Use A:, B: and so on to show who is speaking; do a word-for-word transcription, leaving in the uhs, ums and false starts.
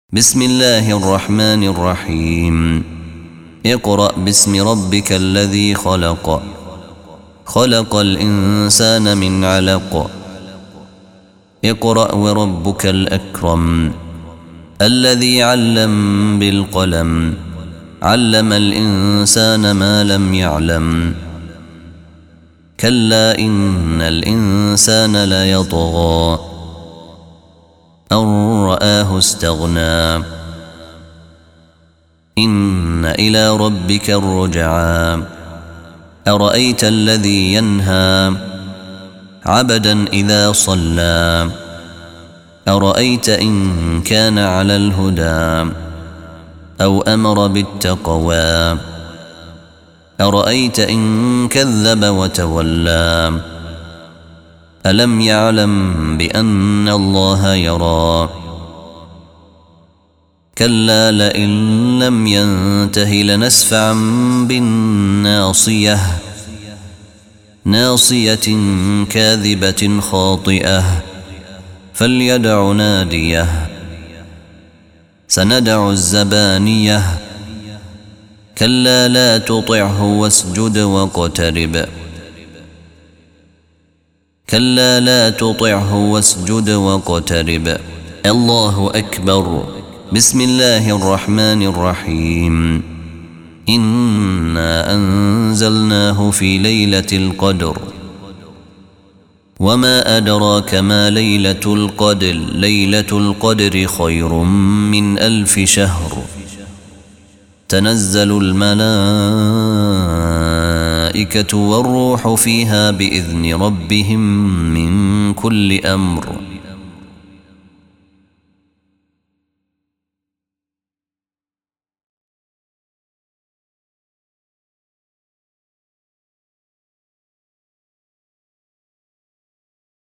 A: بسم الله الرحمن الرحيم. اقرأ باسم ربك الذي خلق خلق الإنسان من علق اقرأ وربك الأكرم الذي علم بالقلم علم الإنسان ما لم يعلم كلا إن الإنسان ليطغى أن رآه استغنى إن إلى ربك الرجعى أرأيت الذي ينهى عبدا إذا صلى أرأيت إن كان على الهدى أو أمر بالتقوى أرأيت إن كذب وتولى ألم يعلم بأن الله يرى كلا لئن لم ينته لنسفعا بالناصية ناصية كاذبة خاطئة فليدع ناديه سندع الزبانية كلا لا تطعه واسجد واقترب كلا لا تطعه واسجد واقترب الله أكبر. بسم الله الرحمن الرحيم. إنا أنزلناه في ليلة القدر وما أدراك ما ليلة القدر ليلة القدر خير من ألف شهر تنزل الملائكة والروح فيها بإذن ربهم من كل أمر